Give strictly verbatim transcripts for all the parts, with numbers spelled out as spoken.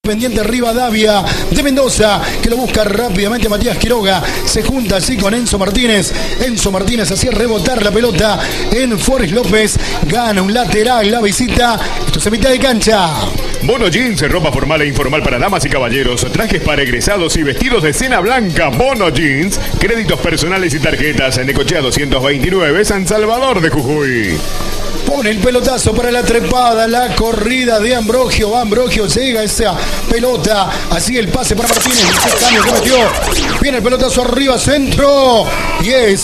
Pendiente Rivadavia de Mendoza, que lo busca rápidamente Matías Quiroga, se junta así con Enzo Martínez, Enzo Martínez hacía rebotar la pelota en Forrest López, gana un lateral la visita, esto es a mitad de cancha. Bono Jeans, ropa formal e informal para damas y caballeros, trajes para egresados y vestidos de cena blanca. Bono Jeans, créditos personales y tarjetas en Necochea doscientos veintinueve, San Salvador de Jujuy. Pone el pelotazo para la trepada, la corrida de Ambrogio. Ambrogio llega esa pelota. Así el pase para Martínez. El cambio que metió. Viene el pelotazo arriba, centro. Y es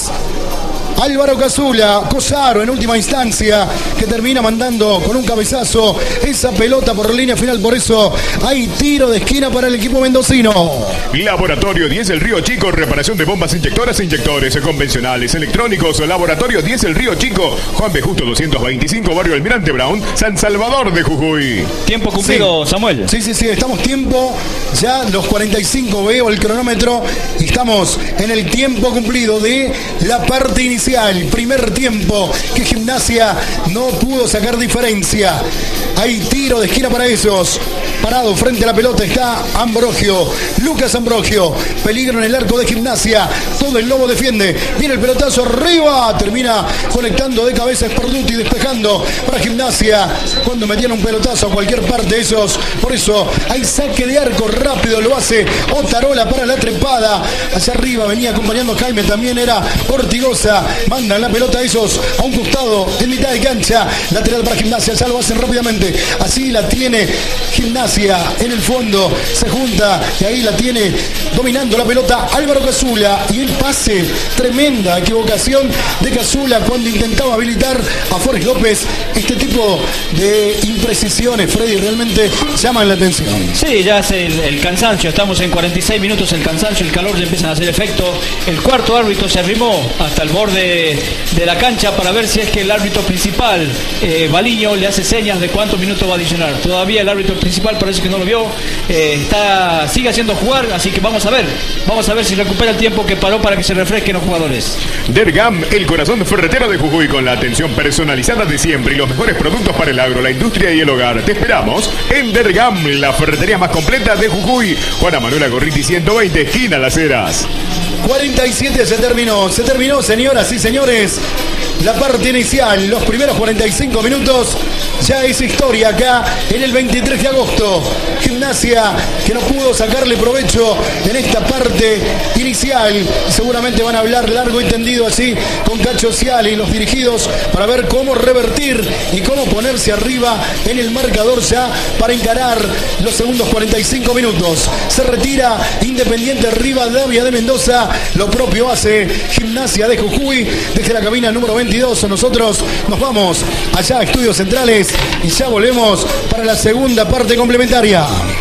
Álvaro Casula, Cosaro en última instancia, que termina mandando con un cabezazo esa pelota por línea final. Por eso hay tiro de esquina para el equipo mendocino. Laboratorio diez El Río Chico, reparación de bombas inyectoras e inyectores convencionales, electrónicos. Laboratorio diez El Río Chico, Juan B. Justo doscientos veinticinco, barrio Almirante Brown, San Salvador de Jujuy. Tiempo cumplido, sí. Samuel. Sí, sí, sí, estamos tiempo, ya los cuarenta y cinco, veo el cronómetro, y estamos en el tiempo cumplido de la parte inicial. Primer tiempo que Gimnasia no pudo sacar diferencia. Hay tiro de esquina para esos. Parado frente a la pelota está Ambrogio, Lucas Ambrogio. Peligro en el arco de Gimnasia. Todo el lobo defiende. Viene el pelotazo arriba. Termina conectando de cabeza Sparduti, despejando para Gimnasia. Cuando metían un pelotazo a cualquier parte esos. Por eso hay saque de arco rápido. Lo hace Otarola para la trepada. Hacia arriba venía acompañando a Jaime. También era Ortigosa. Mandan la pelota a esos a un costado en mitad de cancha. Lateral para Gimnasia. Ya lo hacen rápidamente. Así la tiene Gimnasia en el fondo. Se junta y ahí la tiene dominando la pelota Álvaro Casula. Y el pase, tremenda equivocación de Casula cuando intentaba habilitar a Forrest López. Este tipo de imprecisiones, Freddy, realmente llaman la atención. Sí, ya es el, el cansancio. Estamos en cuarenta y seis minutos. El cansancio, el calor ya empiezan a hacer efecto. El cuarto árbitro se arrimó hasta el borde de la cancha para ver si es que el árbitro principal, eh, Baliño, le hace señas de cuántos minutos va a adicionar. Todavía el árbitro principal parece que no lo vio, eh, está, sigue haciendo jugar, así que vamos a ver, vamos a ver si recupera el tiempo que paró para que se refresquen los jugadores. Dergam, el corazón ferretero de Jujuy, con la atención personalizada de siempre y los mejores productos para el agro, la industria y el hogar. Te esperamos en Dergam, la ferretería más completa de Jujuy. Juana Manuela Gorriti ciento veinte, esquina Las Heras. cuarenta y siete se terminó, se terminó, señoras y señores, la parte inicial, los primeros cuarenta y cinco minutos, ya es historia acá en el veintitrés de agosto. Gimnasia que no pudo sacarle provecho en esta parte inicial. Seguramente van a hablar largo y tendido así con Cacho Ciali y los dirigidos para ver cómo revertir y cómo ponerse arriba en el marcador ya para encarar los segundos cuarenta y cinco minutos. Se retira Independiente Rivadavia de Mendoza. Lo propio hace Gimnasia de Jujuy desde la cabina número veintidós. Nosotros nos vamos allá a Estudios Centrales y ya volvemos para la segunda parte complementaria.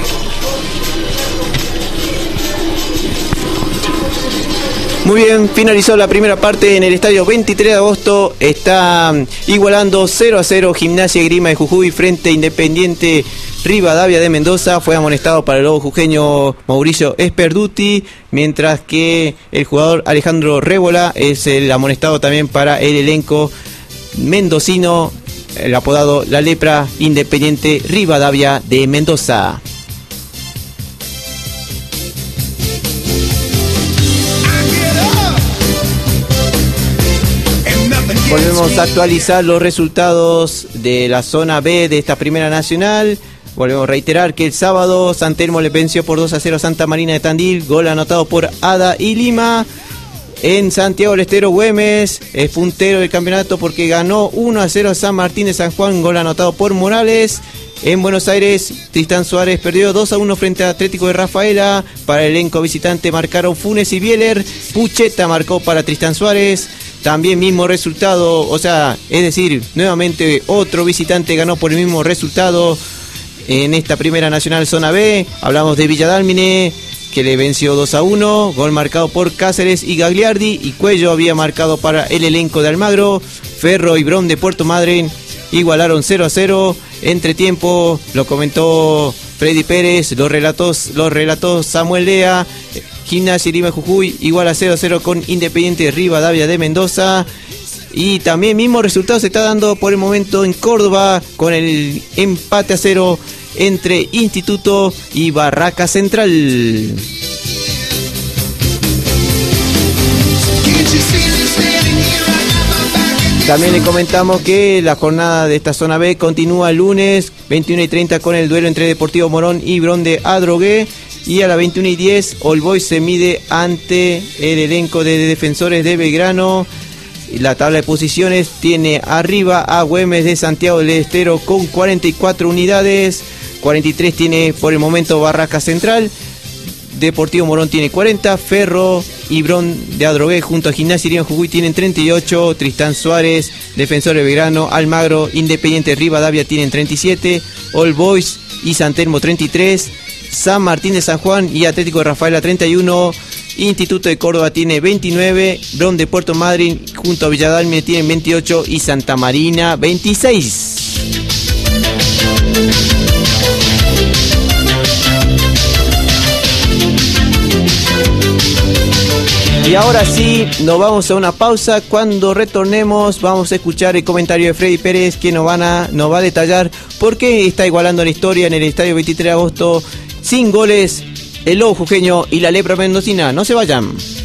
Muy bien, finalizó la primera parte en el estadio veintitrés de agosto. Está igualando cero a cero Gimnasia y Grima de Jujuy frente a Independiente Rivadavia de Mendoza. Fue amonestado para el lobo jujeño Mauricio Sparduti, mientras que el jugador Alejandro Rébola es el amonestado también para el elenco mendocino, el apodado La Lepra, Independiente Rivadavia de Mendoza. Volvemos a actualizar los resultados de la zona B de esta primera nacional. Volvemos a reiterar que el sábado San Telmo le venció por dos a cero a Santa Marina de Tandil, gol anotado por Ada y Lima. En Santiago del Estero, Güemes es puntero del campeonato porque ganó uno a cero a San Martín de San Juan, gol anotado por Morales. En Buenos Aires, Tristán Suárez perdió dos a uno frente a Atlético de Rafaela. Para el elenco visitante marcaron Funes y Bieler. Pucheta marcó para Tristán Suárez. También mismo resultado, o sea, es decir, nuevamente otro visitante ganó por el mismo resultado en esta primera nacional zona B. Hablamos de Villadálmine, que le venció dos a uno, gol marcado por Cáceres y Gagliardi, y Cuello había marcado para el elenco de Almagro. Ferro y Brom de Puerto Madryn igualaron cero a cero. Entre tiempo, lo comentó Freddy Pérez, los relatos, los relatos Samuel Lea. Gimnasia y Grima de Jujuy igual a cero a cero con Independiente Rivadavia de Mendoza. Y también mismo resultado se está dando por el momento en Córdoba con el empate a cero entre Instituto y Barraca Central. También le comentamos que la jornada de esta zona B continúa el lunes veintiuno y treinta con el duelo entre Deportivo Morón y Bron de Adrogué, y a las veintiuno y diez All Boys se mide ante el elenco de Defensores de Belgrano. La tabla de posiciones tiene arriba a Güemes de Santiago del Estero con cuarenta y cuatro unidades, cuarenta y tres tiene por el momento Barraca Central, Deportivo Morón tiene cuarenta, Ferro y Bron de Adrogué junto a Gimnasia Irene Jujuy tienen treinta y ocho, Tristán Suárez, Defensor de Belgrano, Almagro, Independiente Rivadavia tienen treinta y siete, All Boys y San Telmo treinta y tres, San Martín de San Juan y Atlético de Rafaela treinta y uno, Instituto de Córdoba tiene veintinueve, Bron de Puerto Madryn junto a Villadalmine tienen veintiocho y Santa Marina veintiséis. Y ahora sí, nos vamos a una pausa. Cuando retornemos vamos a escuchar el comentario de Freddy Pérez, que nos, van a, nos va a detallar por qué está igualando la historia en el estadio veintitrés de agosto sin goles el Lobo Jujeño y la Lepra Mendocina. No se vayan.